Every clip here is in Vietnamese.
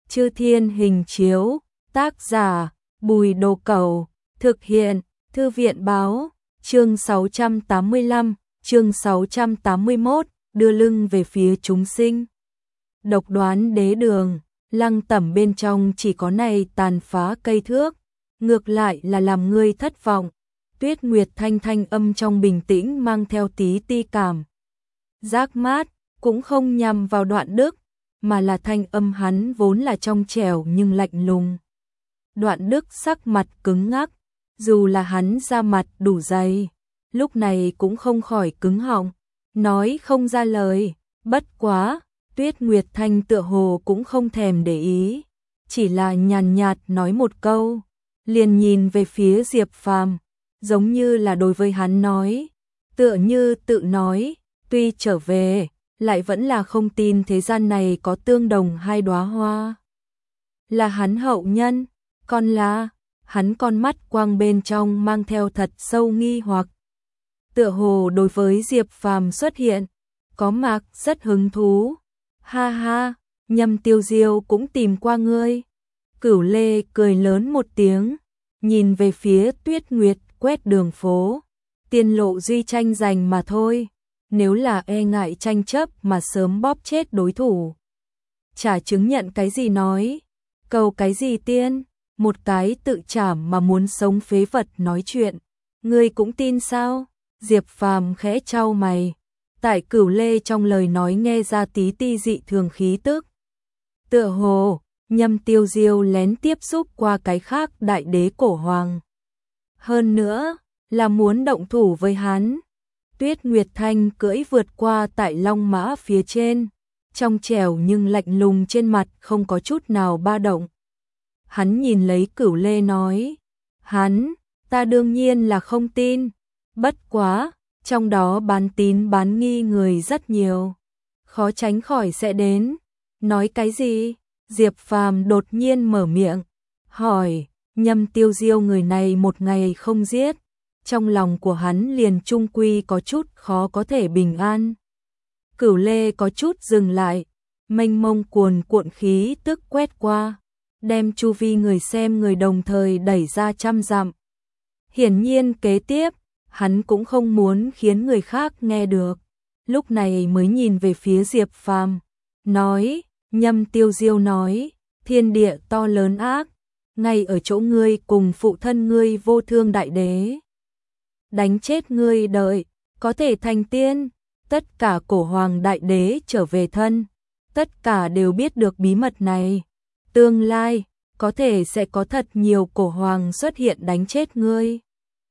Chư Thiên Hình Chiếu, tác giả Bùi Đồ Cẩu, thực hiện Thư viện Báo, chương 685, chương 681, đưa lưng về phía chúng sinh. Độc đoán đế đường, Lăng Tẩm bên trong chỉ có này tàn phá cây thước, ngược lại là làm ngươi thất vọng. Tuyết Nguyệt thanh thanh âm trong bình tĩnh mang theo tí ti cảm. Giác mát, cũng không nhằm vào Đoạn Đức, mà là thanh âm hắn vốn là trong trẻo nhưng lạnh lùng. Đoạn Đức sắc mặt cứng ngắc, dù là hắn da mặt đủ dày, lúc này cũng không khỏi cứng họng, nói không ra lời. Bất quá, Tuyết Nguyệt thanh tựa hồ cũng không thèm để ý, chỉ là nhàn nhạt nói một câu, liền nhìn về phía Diệp Phàm, giống như là đối với hắn nói, tựa như tự nói, tuy trở về, lại vẫn là không tin thế gian này có tương đồng hai đóa hoa. Là hắn hậu nhân, còn là, hắn con mắt quang bên trong mang theo thật sâu nghi hoặc. Tựa hồ đối với Diệp Phàm xuất hiện, có mạc rất hứng thú. Ha ha, Nhâm Tiêu Diêu cũng tìm qua ngươi. Cửu Lê cười lớn một tiếng, nhìn về phía Tuyết Nguyệt quét đường phố. Tiên lộ duy tranh giành mà thôi, nếu là e ngại tranh chấp mà sớm bóp chết đối thủ. Chả chứng nhận cái gì nói, cầu cái gì tiên, một cái tự trảm mà muốn sống phế vật nói chuyện. Ngươi cũng tin sao? Diệp Phàm khẽ chau mày, tại Cửu Lê trong lời nói nghe ra tí ti dị thường khí tức. Tựa hồ, Nhâm Tiêu Diêu lén tiếp xúc qua cái khác đại đế cổ hoàng. Hơn nữa, là muốn động thủ với hắn. Tuyết Nguyệt Thanh cưỡi vượt qua tại long mã phía trên, trong trẻo nhưng lạnh lùng trên mặt không có chút nào ba động. Hắn nhìn lấy Cửu Lê nói, ta đương nhiên là không tin, bất quá, trong đó bán tín bán nghi người rất nhiều, khó tránh khỏi sẽ đến. Nói cái gì? Diệp Phàm đột nhiên mở miệng, hỏi, Nhâm Tiêu Diêu người này một ngày không giết, trong lòng của hắn liền trung quy có chút khó có thể bình an. Cửu Lê có chút dừng lại, mênh mông cuồn cuộn khí tức quét qua, đem chu vi người xem người đồng thời đẩy ra trăm dặm. Hiển nhiên kế tiếp, hắn cũng không muốn khiến người khác nghe được, lúc này mới nhìn về phía Diệp Phàm, nói, Nhâm Tiêu Diêu nói, thiên địa to lớn ác, ngay ở chỗ ngươi cùng phụ thân ngươi Vô Thương đại đế. Đánh chết ngươi đợi, có thể thành tiên, tất cả cổ hoàng đại đế trở về thân, tất cả đều biết được bí mật này. Tương lai, có thể sẽ có thật nhiều cổ hoàng xuất hiện đánh chết ngươi.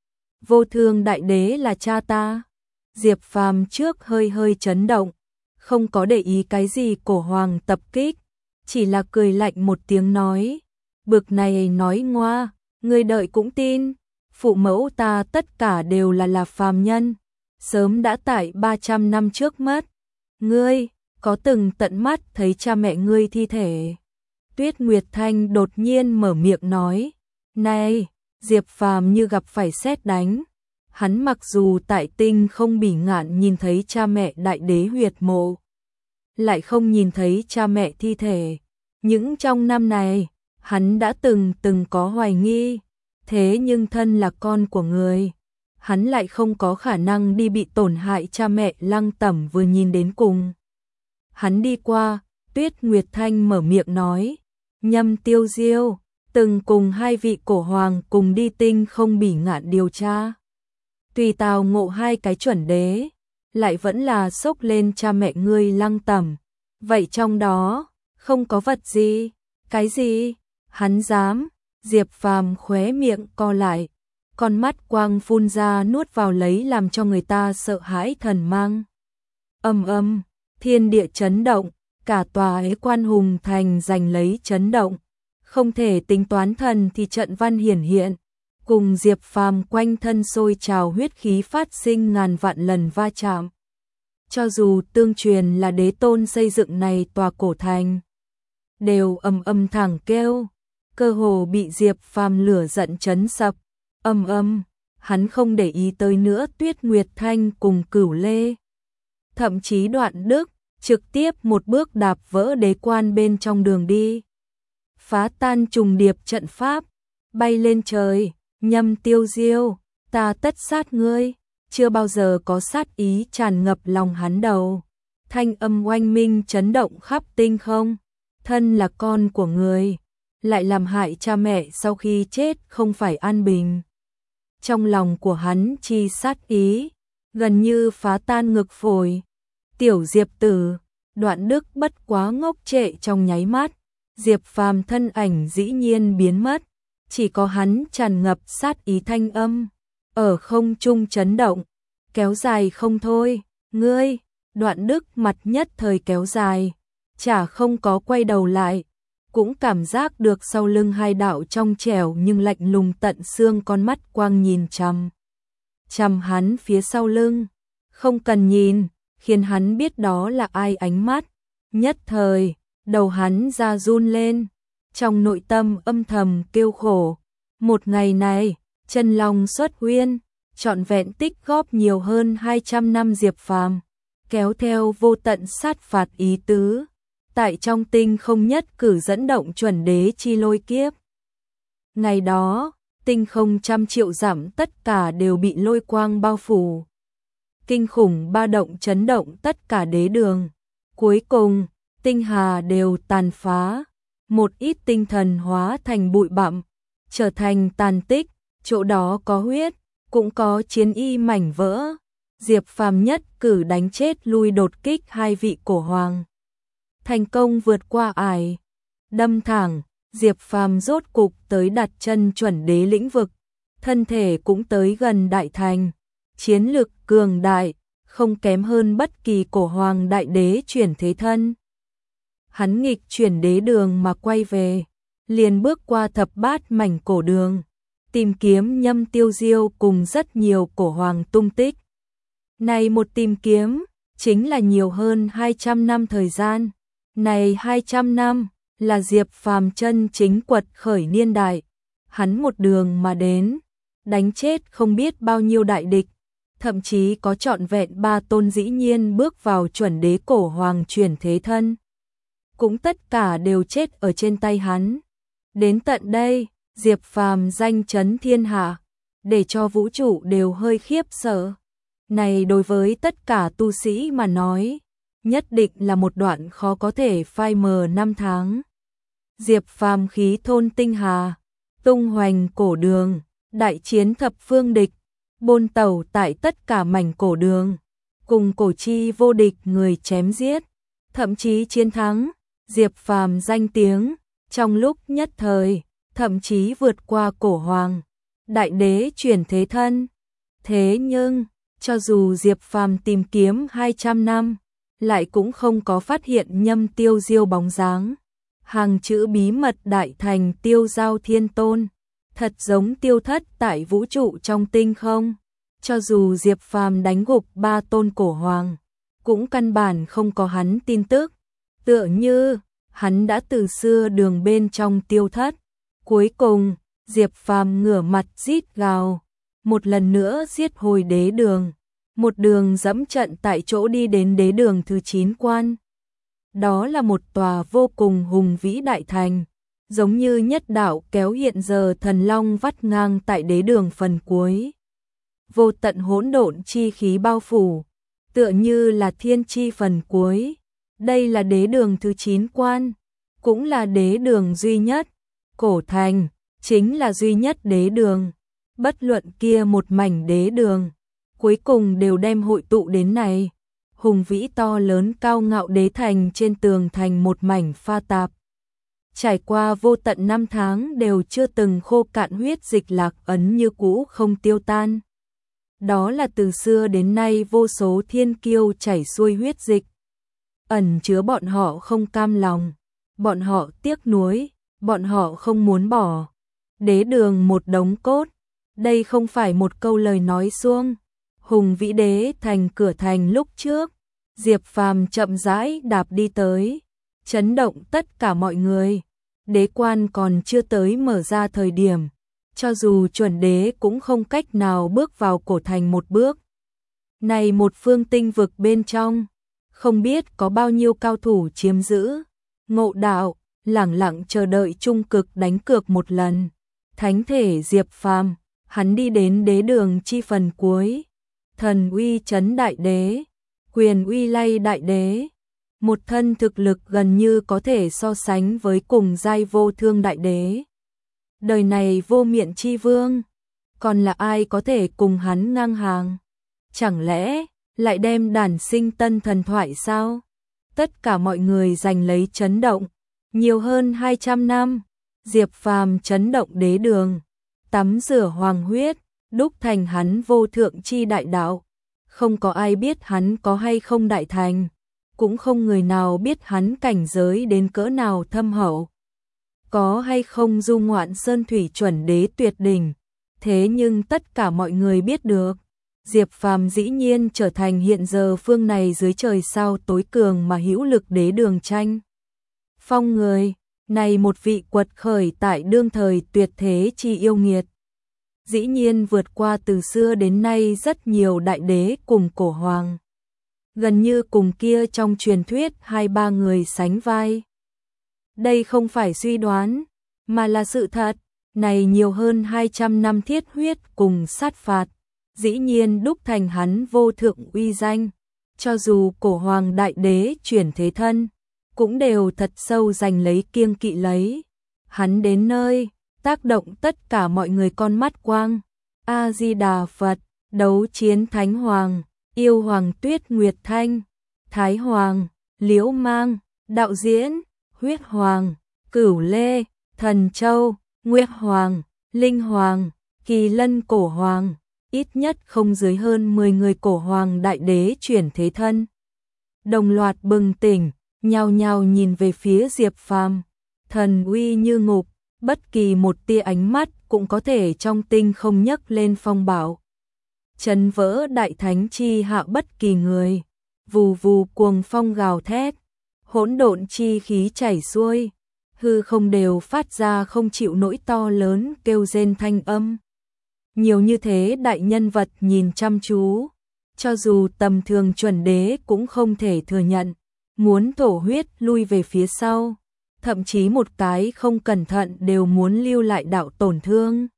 Vô Thương đại đế là cha ta. Diệp Phàm trước hơi hơi chấn động, không có để ý cái gì cổ hoàng tập kích, chỉ là cười lạnh một tiếng nói, bực này nói ngoa, ngươi đợi cũng tin. Phụ mẫu ta tất cả đều là phàm nhân, sớm đã tại 300 năm trước mất. Ngươi, có từng tận mắt thấy cha mẹ ngươi thi thể? Tuyết Nguyệt Thanh đột nhiên mở miệng nói, này, Diệp Phàm như gặp phải sét đánh. Hắn mặc dù tại Tinh Không Bỉ Ngạn nhìn thấy cha mẹ đại đế huyệt mộ, lại không nhìn thấy cha mẹ thi thể. Những trong năm này, hắn đã từng có hoài nghi. Thế nhưng thân là con của người, hắn lại không có khả năng đi bị tổn hại cha mẹ. Lăng Tẩm vừa nhìn đến cùng. Hắn đi qua, Tuyết Nguyệt Thanh mở miệng nói, Nhâm Tiêu Diêu, từng cùng hai vị cổ hoàng cùng đi Tinh Không Bỉ Ngạn điều tra. Tùy tào ngộ hai cái chuẩn đế, lại vẫn là xốc lên cha mẹ ngươi Lăng Tẩm. Vậy trong đó, không có vật gì, cái gì, hắn dám? Diệp Phàm khóe miệng co lại, con mắt quang phun ra nuốt vào lấy làm cho người ta sợ hãi thần mang. Âm, thiên địa chấn động, cả tòa Ế Quan Hùng Thành giành lấy chấn động, không thể tính toán thần thì trận văn hiển hiện, cùng Diệp Phàm quanh thân sôi trào huyết khí phát sinh ngàn vạn lần va chạm. Cho dù tương truyền là đế tôn xây dựng này tòa cổ thành, đều ầm thẳng kêu, cơ hồ bị Diệp Phàm lửa giận chấn sập. Hắn không để ý tới nữa Tuyết Nguyệt Thanh cùng Cửu Lê. Thậm chí Đoạn Đức trực tiếp một bước đạp vỡ đế quan bên trong đường đi. phá tan trùng điệp trận pháp, bay lên trời, Nhâm Tiêu Diêu, ta tất sát ngươi, chưa bao giờ có sát ý tràn ngập lòng hắn đầu. Thanh âm oanh minh chấn động khắp tinh không, thân là con của người, lại làm hại cha mẹ sau khi chết không phải an bình. Trong lòng của hắn chi sát ý, gần như phá tan ngực phổi. Tiểu Diệp tử, Đoạn Đức bất quá ngốc trệ trong nháy mắt, Diệp Phàm thân ảnh dĩ nhiên biến mất, chỉ có hắn tràn ngập sát ý thanh âm, ở không trung chấn động, kéo dài không thôi, ngươi, Đoạn Đức mặt nhất thời kéo dài, chả không có quay đầu lại, cũng cảm giác được sau lưng hai đạo trong trẻo nhưng lạnh lùng tận xương con mắt quang nhìn chằm hắn phía sau lưng, không cần nhìn, khiến hắn biết đó là ai ánh mắt, nhất thời, đầu hắn ra run lên, trong nội tâm âm thầm kêu khổ, một ngày này, chân long xuất huyên, trọn vẹn tích góp nhiều hơn 200 năm Diệp Phàm, kéo theo vô tận sát phạt ý tứ, tại trong tinh không nhất cử dẫn động chuẩn đế chi lôi kiếp. Ngày đó, tinh không trăm triệu dặm tất cả đều bị lôi quang bao phủ. Kinh khủng ba động chấn động tất cả đế đường. Cuối cùng, tinh hà đều tàn phá, một ít tinh thần hóa thành bụi bặm, trở thành tàn tích, chỗ đó có huyết, cũng có chiến y mảnh vỡ. Diệp Phàm nhất cử đánh chết lui đột kích hai vị cổ hoàng. Thành công vượt qua ải, đâm thẳng, Diệp Phàm rốt cục tới đặt chân chuẩn đế lĩnh vực, thân thể cũng tới gần đại thành, chiến lực cường đại, không kém hơn bất kỳ cổ hoàng đại đế chuyển thế thân. Hắn nghịch chuyển đế đường mà quay về, liền bước qua thập bát mảnh cổ đường, tìm kiếm Nhâm Tiêu Diêu cùng rất nhiều cổ hoàng tung tích. Này một tìm kiếm, chính là nhiều hơn 200 năm thời gian. Này 200 năm, là Diệp Phàm chân chính quật khởi niên đại. Hắn một đường mà đến, đánh chết không biết bao nhiêu đại địch, thậm chí có trọn vẹn 3 tôn dĩ nhiên bước vào chuẩn đế cổ hoàng chuyển thế thân. Cũng tất cả đều chết ở trên tay hắn. Đến tận đây, Diệp Phàm danh chấn thiên hạ, để cho vũ trụ đều hơi khiếp sợ. Này đối với tất cả tu sĩ mà nói, nhất định là một đoạn khó có thể phai mờ năm tháng. Diệp Phàm khí thôn tinh hà, tung hoành cổ đường, đại chiến thập phương địch, bôn tẩu tại tất cả mảnh cổ đường, cùng cổ chi vô địch người chém giết, thậm chí chiến thắng. Diệp Phàm danh tiếng, trong lúc nhất thời, thậm chí vượt qua cổ hoàng, đại đế chuyển thế thân. Thế nhưng, cho dù Diệp Phàm tìm kiếm 200 năm, lại cũng không có phát hiện Nhâm Tiêu Diêu bóng dáng. Hàng chữ bí mật đại thành tiêu giao thiên tôn, thật giống tiêu thất tại vũ trụ trong tinh không. Cho dù Diệp Phàm đánh gục 3 tôn cổ hoàng, cũng căn bản không có hắn tin tức. Tựa như, hắn đã từ xưa đường bên trong tiêu thất. Cuối cùng, Diệp Phàm ngửa mặt rít gào, một lần nữa giết hồi đế đường. Một đường dẫm trận tại chỗ đi đến đế đường thứ 9 quan. Đó là một tòa vô cùng hùng vĩ đại thành, giống như nhất đạo kéo hiện giờ thần long vắt ngang tại đế đường phần cuối. Vô tận hỗn độn chi khí bao phủ, tựa như là thiên chi phần cuối. Đây là đế đường thứ 9 quan, cũng là đế đường duy nhất. Cổ thành, chính là duy nhất đế đường. Bất luận kia một mảnh đế đường, cuối cùng đều đem hội tụ đến này. Hùng vĩ to lớn cao ngạo đế thành trên tường thành một mảnh pha tạp. Trải qua vô tận năm tháng đều chưa từng khô cạn huyết dịch lạc ấn như cũ không tiêu tan. Đó là từ xưa đến nay vô số thiên kiêu chảy xuôi huyết dịch. Ẩn chứa bọn họ không cam lòng, bọn họ tiếc nuối, bọn họ không muốn bỏ. Đế đường một đống cốt, đây không phải một câu lời nói suông. Hùng vĩ đế thành cửa thành lúc trước, Diệp Phàm chậm rãi đạp đi tới, chấn động tất cả mọi người. Đế quan còn chưa tới mở ra thời điểm, cho dù chuẩn đế cũng không cách nào bước vào cổ thành một bước. Này một phương tinh vực bên trong, không biết có bao nhiêu cao thủ chiếm giữ. Ngộ đạo, lẳng lặng chờ đợi trung cực đánh cược một lần. Thánh thể Diệp Phàm, hắn đi đến đế đường chi phần cuối. Thần uy chấn đại đế, quyền uy lay đại đế. Một thân thực lực gần như có thể so sánh với cùng giai vô thương đại đế. Đời này vô miện chi vương, còn là ai có thể cùng hắn ngang hàng? Chẳng lẽ lại đem đản sinh tân thần thoại sao? Tất cả mọi người giành lấy chấn động. Nhiều hơn 200 năm, Diệp Phàm chấn động đế đường, tắm rửa hoàng huyết, đúc thành hắn vô thượng chi đại đạo. Không có ai biết hắn có hay không đại thành, cũng không người nào biết hắn cảnh giới đến cỡ nào thâm hậu. Có hay không du ngoạn sơn thủy chuẩn đế tuyệt đỉnh. Thế nhưng tất cả mọi người biết được, Diệp Phàm dĩ nhiên trở thành hiện giờ phương này dưới trời sao tối cường mà hữu lực đế đường tranh phong người. Này một vị quật khởi tại đương thời tuyệt thế chi yêu nghiệt, dĩ nhiên vượt qua từ xưa đến nay rất nhiều đại đế cùng cổ hoàng, gần như cùng kia trong truyền thuyết 2-3 người sánh vai. Đây không phải suy đoán, mà là sự thật. Này nhiều hơn 200 năm thiết huyết cùng sát phạt, dĩ nhiên đúc thành hắn vô thượng uy danh. Cho dù cổ hoàng đại đế chuyển thế thân, cũng đều thật sâu giành lấy kiêng kỵ lấy. Hắn đến nơi, tác động tất cả mọi người con mắt quang. A-di-đà Phật, đấu chiến Thánh Hoàng, yêu Hoàng Tuyết Nguyệt Thanh, Thái Hoàng, Liễu Mang, Đạo Diễn, Huyết Hoàng, Cửu Lê, Thần Châu, Nguyệt Hoàng, Linh Hoàng, Kỳ Lân Cổ Hoàng, ít nhất không dưới hơn 10 người cổ hoàng đại đế chuyển thế thân. Đồng loạt bừng tỉnh, nhao nhao nhìn về phía Diệp Phàm, thần uy như ngục, bất kỳ một tia ánh mắt cũng có thể trong tinh không nhấc lên phong bạo. Chấn vỡ đại thánh chi hạ bất kỳ người, vù vù cuồng phong gào thét, hỗn độn chi khí chảy xuôi, hư không đều phát ra không chịu nỗi to lớn kêu rên thanh âm. Nhiều như thế đại nhân vật nhìn chăm chú, cho dù tầm thường chuẩn đế cũng không thể thừa nhận, muốn thổ huyết lui về phía sau, thậm chí một cái không cẩn thận đều muốn lưu lại đạo tổn thương.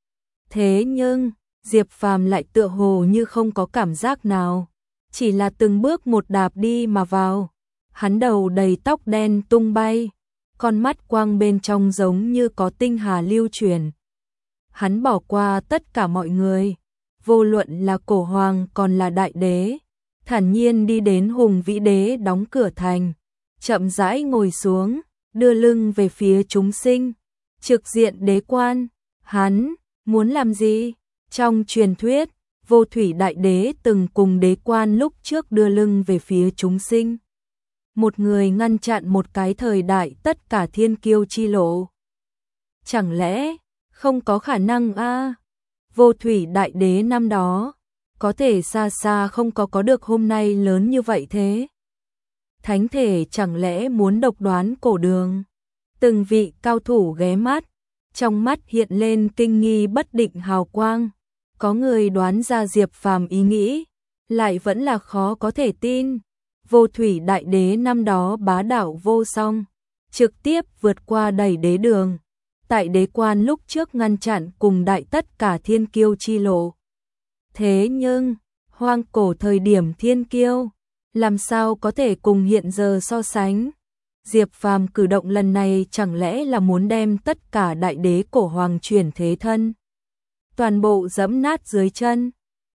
Thế nhưng, Diệp Phàm lại tựa hồ như không có cảm giác nào, chỉ là từng bước một đạp đi mà vào. Hắn đầu đầy tóc đen tung bay, con mắt quang bên trong giống như có tinh hà lưu chuyển. Hắn bỏ qua tất cả mọi người, vô luận là cổ hoàng còn là đại đế, thản nhiên đi đến hùng vĩ đế đóng cửa thành, chậm rãi ngồi xuống, đưa lưng về phía chúng sinh, trực diện đế quan. Hắn muốn làm gì? Trong truyền thuyết, Vô Thủy đại đế từng cùng đế quan lúc trước đưa lưng về phía chúng sinh. Một người ngăn chặn một cái thời đại tất cả thiên kiêu chi lộ. Chẳng lẽ không có khả năng a? Vô Thủy đại đế năm đó có thể xa xa không có được hôm nay lớn như vậy thế. Thánh thể chẳng lẽ muốn độc đoán cổ đường? Từng vị cao thủ ghé mắt, trong mắt hiện lên kinh nghi bất định hào quang. Có người đoán ra Diệp Phàm ý nghĩ, lại vẫn là khó có thể tin. Vô Thủy đại đế năm đó bá đạo vô song, trực tiếp vượt qua đẩy đế đường, tại đế quan lúc trước ngăn chặn cùng đại tất cả thiên kiêu chi lộ. Thế nhưng, hoang cổ thời điểm thiên kiêu, làm sao có thể cùng hiện giờ so sánh? Diệp Phàm cử động lần này chẳng lẽ là muốn đem tất cả đại đế cổ hoàng chuyển thế thân, toàn bộ giẫm nát dưới chân?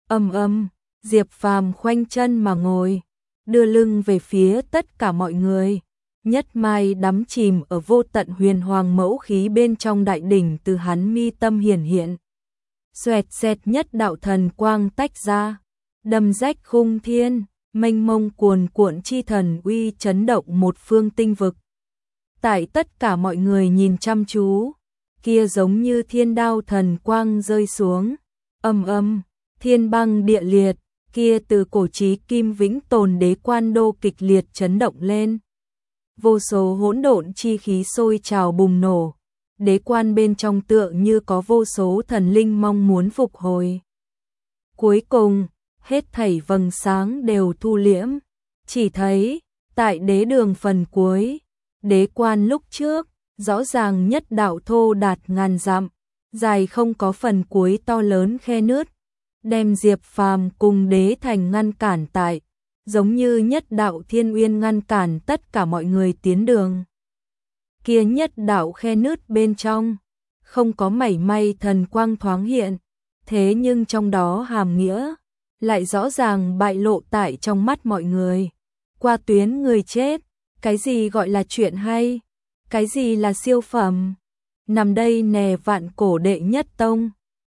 Diệp Phàm khoanh chân mà ngồi, đưa lưng về phía tất cả mọi người, nhất mai đắm chìm ở vô tận huyền hoàng mẫu khí bên trong đại đỉnh từ hắn mi tâm hiển hiện. Xoẹt xẹt nhất đạo thần quang tách ra, đâm rách khung thiên, mênh mông cuồn cuộn chi thần uy chấn động một phương tinh vực. Tại tất cả mọi người nhìn chăm chú, kia giống như thiên đao thần quang rơi xuống, thiên băng địa liệt, kia từ cổ chí kim vĩnh tồn đế quan đô kịch liệt chấn động lên. Vô số hỗn độn chi khí sôi trào bùng nổ, đế quan bên trong tựa như có vô số thần linh mong muốn phục hồi. Cuối cùng, hết thảy vầng sáng đều thu liễm, chỉ thấy, tại đế đường phần cuối, Đế quan lúc trước, rõ ràng nhất đạo thô đạt ngàn dặm, dài không có phần cuối to lớn khe nứt, đem Diệp Phàm cùng Đế Thành ngăn cản tại, giống như nhất đạo thiên uyên ngăn cản tất cả mọi người tiến đường. Kia nhất đạo khe nứt bên trong, không có mảy may thần quang thoáng hiện, thế nhưng trong đó hàm nghĩa lại rõ ràng bại lộ tại trong mắt mọi người. Qua tuyến người chết, cái gì gọi là chuyện hay, cái gì là siêu phẩm. Nằm đây nè vạn cổ đệ nhất tông,